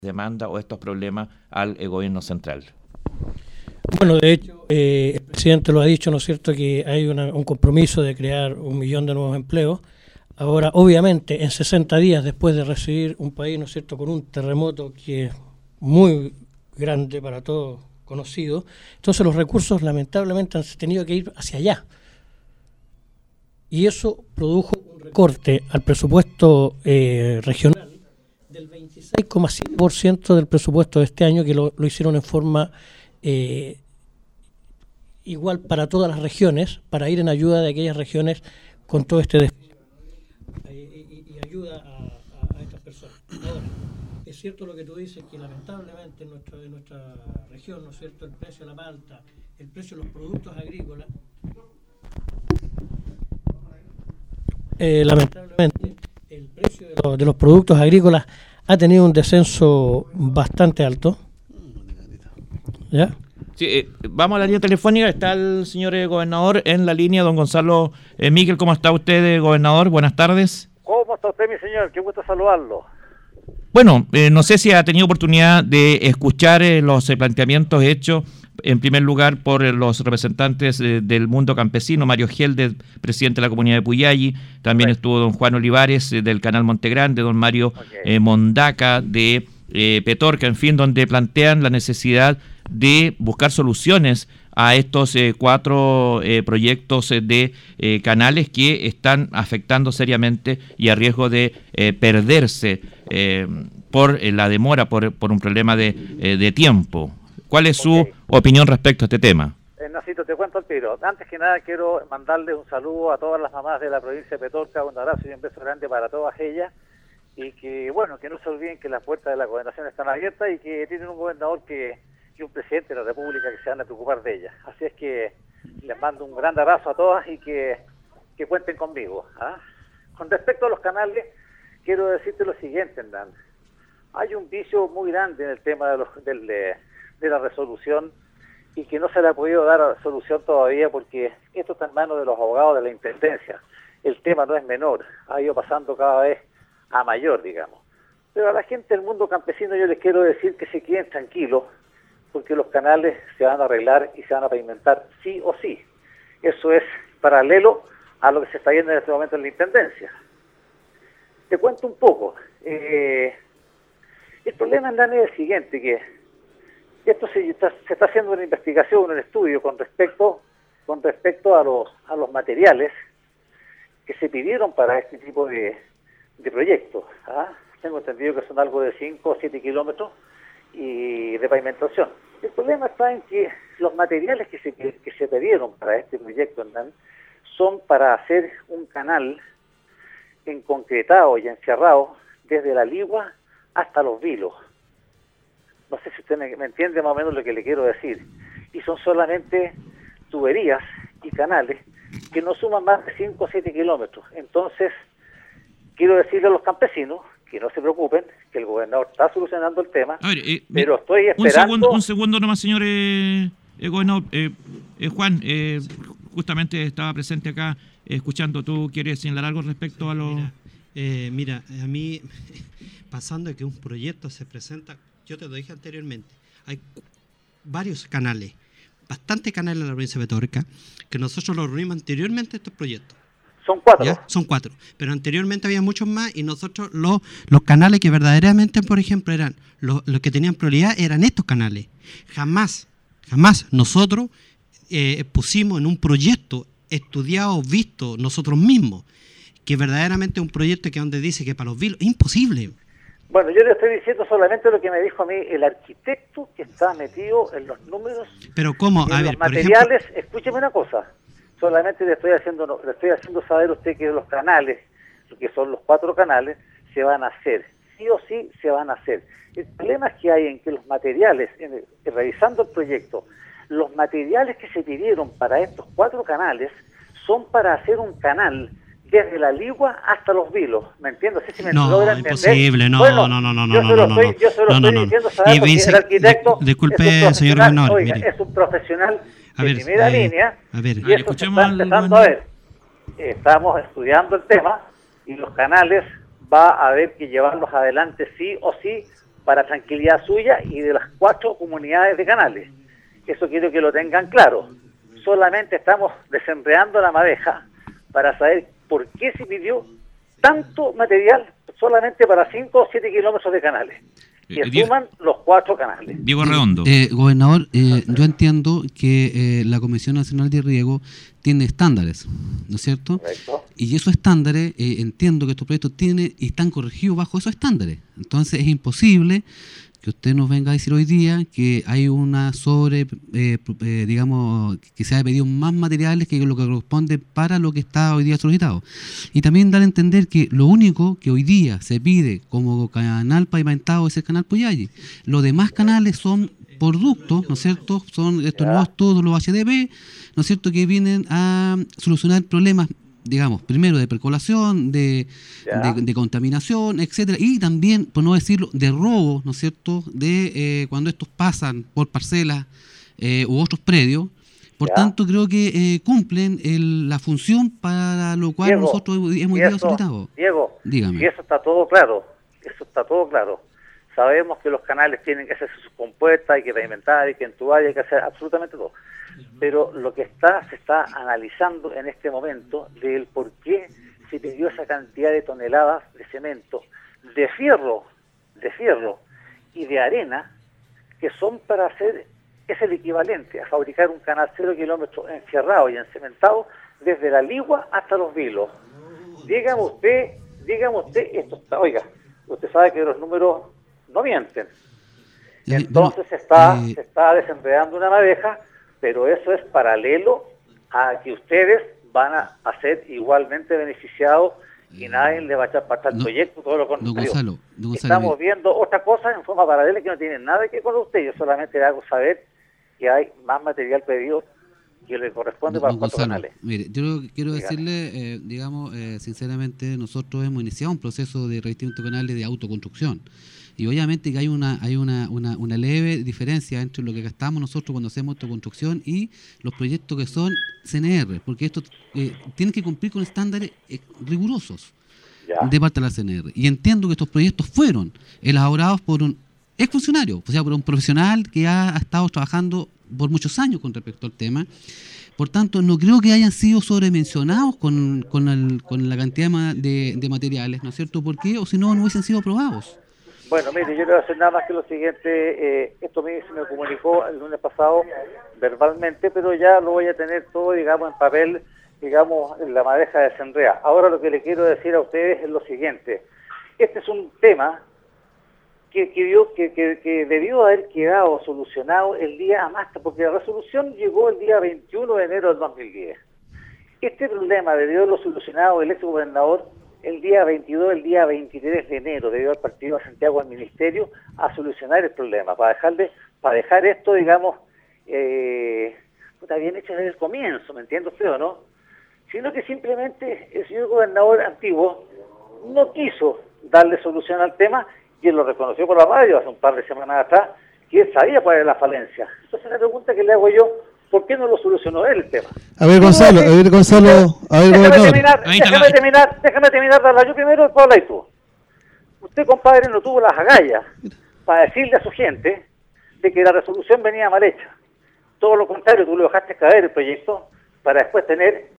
demanda o estos problemas al gobierno central? Bueno, de hecho, el presidente lo ha dicho, ¿no es cierto?, que hay un compromiso de crear 1 millón de nuevos empleos. Ahora, obviamente, en 60 días después de recibir un país, ¿no es cierto?, con un terremoto que es muy grande para todos conocido, entonces los recursos lamentablemente han tenido que ir hacia allá. Y eso produjo un recorte al presupuesto regional del 26,5% del presupuesto de este año, que lo hicieron en forma igual para todas las regiones, para ir en ayuda de aquellas regiones con todo este y ayuda a estas personas. Ahora, es cierto lo que tú dices, que lamentablemente en nuestra región, ¿no es cierto?, el precio de la palta, el precio de los productos agrícolas, lamentablemente el precio de los productos agrícolas ha tenido un descenso bastante alto. ¿Ya? Sí, vamos a la línea telefónica. Está el señor gobernador en la línea, don Gonzalo Miguel. ¿Cómo está usted, gobernador? Buenas tardes. ¿Cómo está usted, mi señor? Qué gusto saludarlo. Bueno, no sé si ha tenido oportunidad de escuchar los planteamientos hechos, en primer lugar, por los representantes del mundo campesino, Mario Gelde, presidente de la comunidad de Puyalli, también estuvo don Juan Olivares del canal Montegrande, don Mario Mondaca de Petorca, en fin, donde plantean la necesidad de buscar soluciones a estos 4 proyectos de canales que están afectando seriamente y a riesgo de perderse por la demora, por un problema de tiempo. ¿Cuál es su opinión respecto a este tema? Nacito, te cuento al tiro. Antes que nada quiero mandarle un saludo a todas las mamás de la provincia de Petorca, un abrazo y un beso grande para todas ellas, y que bueno, que no se olviden que las puertas de la gobernación están abiertas y que tienen un gobernador y un presidente de la República que se van a preocupar de ellas. Así es que les mando un gran abrazo a todas y que cuenten conmigo. Con respecto a los canales, quiero decirte lo siguiente, Hernán. Hay un vicio muy grande en el tema de la resolución y que no se le ha podido dar solución todavía porque esto está en manos de los abogados de la Intendencia. El tema no es menor, ha ido pasando cada vez a mayor, digamos. Pero a la gente del mundo campesino yo les quiero decir que se queden tranquilos porque los canales se van a arreglar y se van a pavimentar sí o sí. Eso es paralelo a lo que se está viendo en este momento en la Intendencia. Te cuento un poco. El problema, Hernán, es el siguiente, que esto se está haciendo una investigación, un estudio con respecto a los materiales que se pidieron para este tipo de proyectos. Tengo entendido que son algo de 5 o 7 kilómetros y de pavimentación. El problema está en que los materiales que se pidieron para este proyecto, Hernán, son para hacer un canal enconcretado y encerrado desde la Ligua hasta Los Vilos. No sé si usted me entiende más o menos lo que le quiero decir. Y son solamente tuberías y canales que no suman más de 5 o 7 kilómetros. Entonces, quiero decirle a los campesinos que no se preocupen, que el gobernador está solucionando el tema, pero estoy esperando... Un segundo nomás, señor gobernador. Juan, justamente estaba presente acá escuchando. ¿Tú quieres señalar algo respecto a lo...? Mira, a mí, pasando de que un proyecto se presenta, yo te lo dije anteriormente, hay varios canales, bastantes canales en la provincia de Petorca, que nosotros los reunimos anteriormente a estos proyectos. Son 4. ¿Ya? Son 4, pero anteriormente había muchos más y nosotros los canales que verdaderamente, por ejemplo, eran los que tenían prioridad eran estos canales. Jamás nosotros pusimos en un proyecto estudiado, visto nosotros mismos, que verdaderamente es un proyecto que donde dice que para Los Vilos es imposible. Bueno, yo le estoy diciendo solamente lo que me dijo a mí el arquitecto que está metido en los números. Pero ¿cómo? A ver, los materiales, por ejemplo, escúcheme una cosa. Solamente le estoy haciendo saber a usted que los canales, que son los 4 canales, se van a hacer. Sí o sí se van a hacer. El problema es que hay en que los materiales, revisando el proyecto, los materiales que se pidieron para estos 4 canales son para hacer un canal desde la Ligua hasta Los Vilos. ¿Me entiendes? No sé si me logra entender. Imposible, no. Yo se lo estoy diciendo, ¿sabes? Porque el arquitecto disculpe, señor gobernador. Oiga, es un profesional de primera línea. Y eso se está empezando a ver. Estamos estudiando el tema y los canales va a haber que llevarlos adelante sí o sí para tranquilidad suya y de las 4 comunidades de Canales. Eso quiero que lo tengan claro. Solamente estamos desenredando la madeja para saber por qué se pidió tanto material solamente para 5 o 7 kilómetros de canales. Que suman los 4 canales. Diego Redondo. Gobernador, yo entiendo que la Comisión Nacional de Riego tiene estándares, ¿no es cierto? Correcto. Y esos estándares, entiendo que estos proyectos tienen y están corregidos bajo esos estándares. Entonces es imposible que usted nos venga a decir hoy día que hay una digamos, que se haya pedido más materiales que lo que corresponde para lo que está hoy día solicitado. Y también dar a entender que lo único que hoy día se pide como canal pavimentado es el canal Poyalli. Los demás canales son por ductos, ¿no es cierto? Son estos nuevos todos los HDP, ¿no es cierto?, que vienen a solucionar problemas, digamos, primero de percolación, de contaminación, etcétera, y también, por no decirlo, de robo, ¿no es cierto?, de cuando estos pasan por parcelas u otros predios. Por tanto, creo que cumplen la función para lo cual Diego, nosotros hemos ido solicitado. Diego, dígame. Y eso está todo claro, Sabemos que los canales tienen que hacerse sus compuestas, hay que pavimentar, hay que entubar, hay que hacer absolutamente todo. Pero lo que se está analizando en este momento del por qué se pidió esa cantidad de toneladas de cemento, de fierro y de arena, que son para hacer, es el equivalente a fabricar un canal 0 kilómetros enfierrado y encementado desde la Ligua hasta Los Vilos. Dígame usted, esto está, oiga, usted sabe que los números no mienten. Entonces se está desenredando una madeja, pero eso es paralelo a que ustedes van a ser igualmente beneficiados y nadie le va a echar para el proyecto, todo lo contrario. Don Gonzalo, estamos viendo otra cosa en forma paralela que no tiene nada que ver con usted. Yo solamente le hago saber que hay más material pedido que le corresponde para los 4 canales. Mire, yo quiero decirle, sinceramente, nosotros hemos iniciado un proceso de revestimiento de canales de autoconstrucción. Y obviamente que hay una leve diferencia entre lo que gastamos nosotros cuando hacemos autoconstrucción y los proyectos que son CNR, porque estos tienen que cumplir con estándares rigurosos de parte de la CNR. Y entiendo que estos proyectos fueron elaborados por un exfuncionario, o sea, por un profesional que ha estado trabajando por muchos años con respecto al tema. Por tanto, no creo que hayan sido sobredimensionados con la cantidad de materiales, ¿no es cierto? ¿Por qué? O si no, no hubiesen sido aprobados. Bueno, mire, yo le voy a hacer nada más que lo siguiente. Esto se me comunicó el lunes pasado verbalmente, pero ya lo voy a tener todo, digamos, en papel, digamos, en la madeja de Senrea. Ahora lo que le quiero decir a ustedes es lo siguiente. Este es un tema que debió haber quedado solucionado el día más, porque la resolución llegó el día 21 de enero del 2010. Este problema debió haberlo solucionado el exgobernador el día 22, el día 23 de enero, debió haber partido a Santiago al Ministerio a solucionar el problema, para dejar esto, digamos, bien hecho desde el comienzo, ¿me entiende usted o no? Sino que simplemente el señor gobernador antiguo no quiso darle solución al tema, y él lo reconoció por la radio hace un par de semanas atrás, que él sabía cuál era la falencia. Entonces la pregunta que le hago yo, ¿por qué no lo solucionó él el tema? A ver, Gonzalo, déjame terminar, darla yo primero, después habla y tú. Usted, compadre, no tuvo las agallas para decirle a su gente de que la resolución venía mal hecha. Todo lo contrario, tú le dejaste caer el proyecto para después tener